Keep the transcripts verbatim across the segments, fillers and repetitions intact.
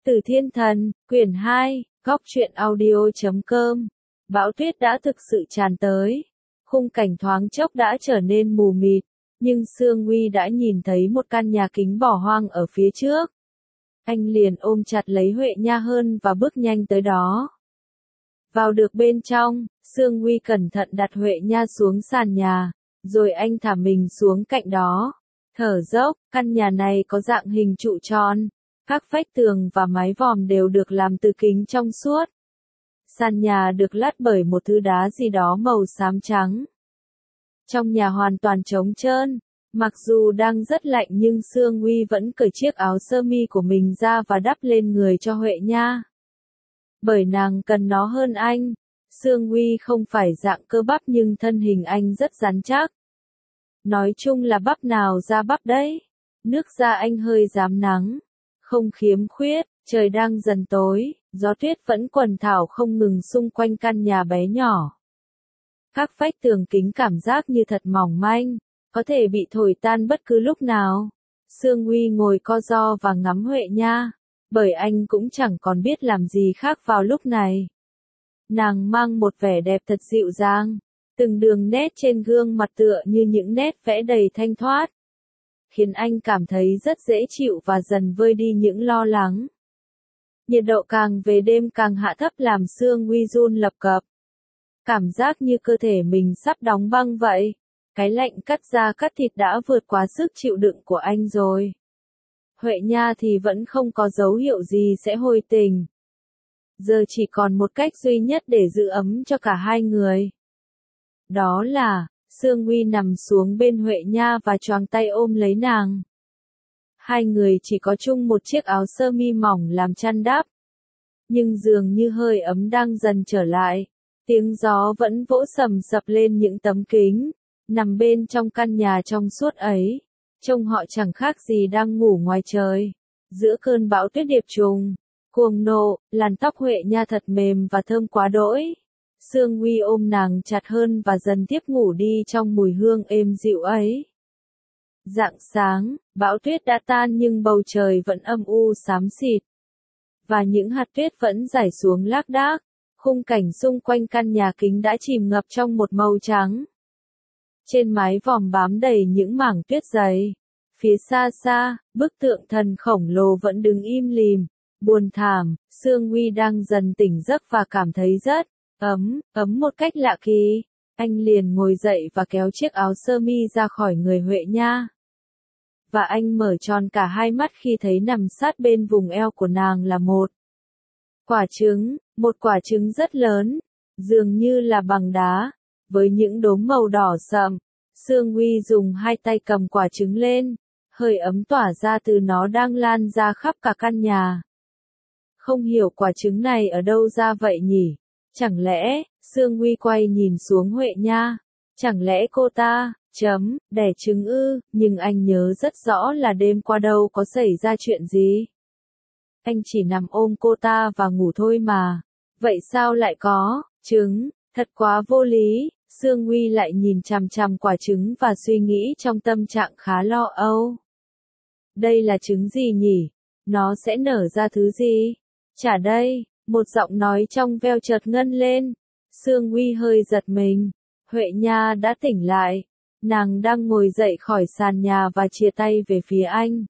Từ Thiên Thần, quyển hai, góc truyện audio chấm com. Bão tuyết đã thực sự tràn tới. Khung cảnh thoáng chốc đã trở nên mù mịt, nhưng Sương Huy đã nhìn thấy một căn nhà kính bỏ hoang ở phía trước. Anh liền ôm chặt lấy Huệ Nha hơn và bước nhanh tới đó. Vào được bên trong, Sương Huy cẩn thận đặt Huệ Nha xuống sàn nhà, rồi anh thả mình xuống cạnh đó. Thở dốc, căn nhà này có dạng hình trụ tròn. Các vách tường và mái vòm đều được làm từ kính trong suốt. Sàn nhà được lát bởi một thứ đá gì đó màu xám trắng. Trong nhà hoàn toàn trống trơn, mặc dù đang rất lạnh nhưng Sương Huy vẫn cởi chiếc áo sơ mi của mình ra và đắp lên người cho Huệ Nha. Bởi nàng cần nó hơn anh, Sương Huy không phải dạng cơ bắp nhưng thân hình anh rất rắn chắc. Nói chung là bắp nào ra bắp đấy. Nước da anh hơi rám nắng. Không khiếm khuyết, trời đang dần tối, gió tuyết vẫn quần thảo không ngừng xung quanh căn nhà bé nhỏ. Các vách tường kính cảm giác như thật mỏng manh, có thể bị thổi tan bất cứ lúc nào. Sương Huy ngồi co ro và ngắm Huệ Nha, bởi anh cũng chẳng còn biết làm gì khác vào lúc này. Nàng mang một vẻ đẹp thật dịu dàng, từng đường nét trên gương mặt tựa như những nét vẽ đầy thanh thoát, khiến anh cảm thấy rất dễ chịu và dần vơi đi những lo lắng. Nhiệt độ càng về đêm càng hạ thấp làm Sương Huy run lập cập. Cảm giác như cơ thể mình sắp đóng băng vậy. Cái lạnh cắt da cắt thịt đã vượt quá sức chịu đựng của anh rồi. Huệ Nha thì vẫn không có dấu hiệu gì sẽ hồi tình. Giờ chỉ còn một cách duy nhất để giữ ấm cho cả hai người. Đó là, Sương Huy nằm xuống bên Huệ Nha và choàng tay ôm lấy nàng. Hai người chỉ có chung một chiếc áo sơ mi mỏng làm chăn đắp. Nhưng dường như hơi ấm đang dần trở lại. Tiếng gió vẫn vỗ sầm sập lên những tấm kính. Nằm bên trong căn nhà trong suốt ấy, trông họ chẳng khác gì đang ngủ ngoài trời. Giữa cơn bão tuyết điệp trùng, cuồng nộ, làn tóc Huệ Nha thật mềm và thơm quá đỗi. Sương Huy ôm nàng chặt hơn và dần tiếp ngủ đi trong mùi hương êm dịu ấy. Rạng sáng, bão tuyết đã tan nhưng bầu trời vẫn âm u xám xịt. Và những hạt tuyết vẫn rải xuống lác đác. Khung cảnh xung quanh căn nhà kính đã chìm ngập trong một màu trắng. Trên mái vòm bám đầy những mảng tuyết dày. Phía xa xa, bức tượng thần khổng lồ vẫn đứng im lìm, buồn thảm. Sương Huy đang dần tỉnh giấc và cảm thấy rất ấm, ấm một cách lạ kỳ. Anh liền ngồi dậy và kéo chiếc áo sơ mi ra khỏi người Huệ Nha. Và anh mở tròn cả hai mắt khi thấy nằm sát bên vùng eo của nàng là một quả trứng, một quả trứng rất lớn, dường như là bằng đá, với những đốm màu đỏ sậm. Sương Huy dùng hai tay cầm quả trứng lên, hơi ấm tỏa ra từ nó đang lan ra khắp cả căn nhà. Không hiểu quả trứng này ở đâu ra vậy nhỉ? Chẳng lẽ, Sương Huy quay nhìn xuống Huệ Nha, chẳng lẽ cô ta, chấm, đẻ trứng ư? Nhưng anh nhớ rất rõ là đêm qua đâu có xảy ra chuyện gì. Anh chỉ nằm ôm cô ta và ngủ thôi mà. Vậy sao lại có trứng? Thật quá vô lý. Sương Huy lại nhìn chằm chằm quả trứng và suy nghĩ trong tâm trạng khá lo âu. Đây là trứng gì nhỉ? Nó sẽ nở ra thứ gì? Chả đây, một giọng nói trong veo chợt ngân lên. Sương Huy hơi giật mình. Huệ Nha đã tỉnh lại. Nàng đang ngồi dậy khỏi sàn nhà và chia tay về phía anh.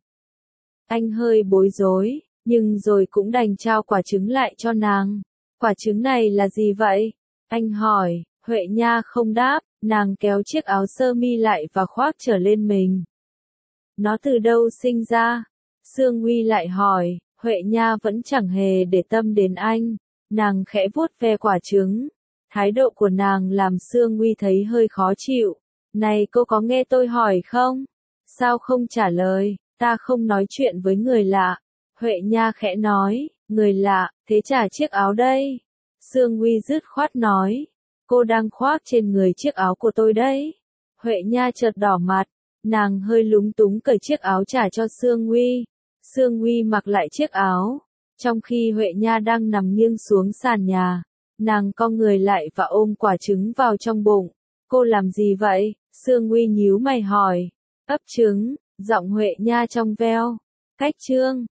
Anh hơi bối rối, nhưng rồi cũng đành trao quả trứng lại cho nàng. Quả trứng này là gì vậy? Anh hỏi. Huệ Nha không đáp, nàng kéo chiếc áo sơ mi lại và khoác trở lên mình. Nó từ đâu sinh ra? Sương Huy lại hỏi. Huệ Nha vẫn chẳng hề để tâm đến anh. Nàng khẽ vuốt ve quả trứng. Thái độ của nàng làm Sương Huy thấy hơi khó chịu. Này cô có nghe tôi hỏi không? Sao không trả lời? Ta không nói chuyện với người lạ. Huệ Nha khẽ nói. Người lạ, thế trả chiếc áo đây. Sương Huy dứt khoát nói. Cô đang khoác trên người chiếc áo của tôi đấy. Huệ Nha chợt đỏ mặt. Nàng hơi lúng túng cởi chiếc áo trả cho Sương Huy. Sương Huy mặc lại chiếc áo. Trong khi Huệ Nha đang nằm nghiêng xuống sàn nhà, nàng cong người lại và ôm quả trứng vào trong bụng. Cô làm gì vậy? Sương Huy nhíu mày hỏi. Ấp trứng, giọng Huệ Nha trong veo. Cách chương.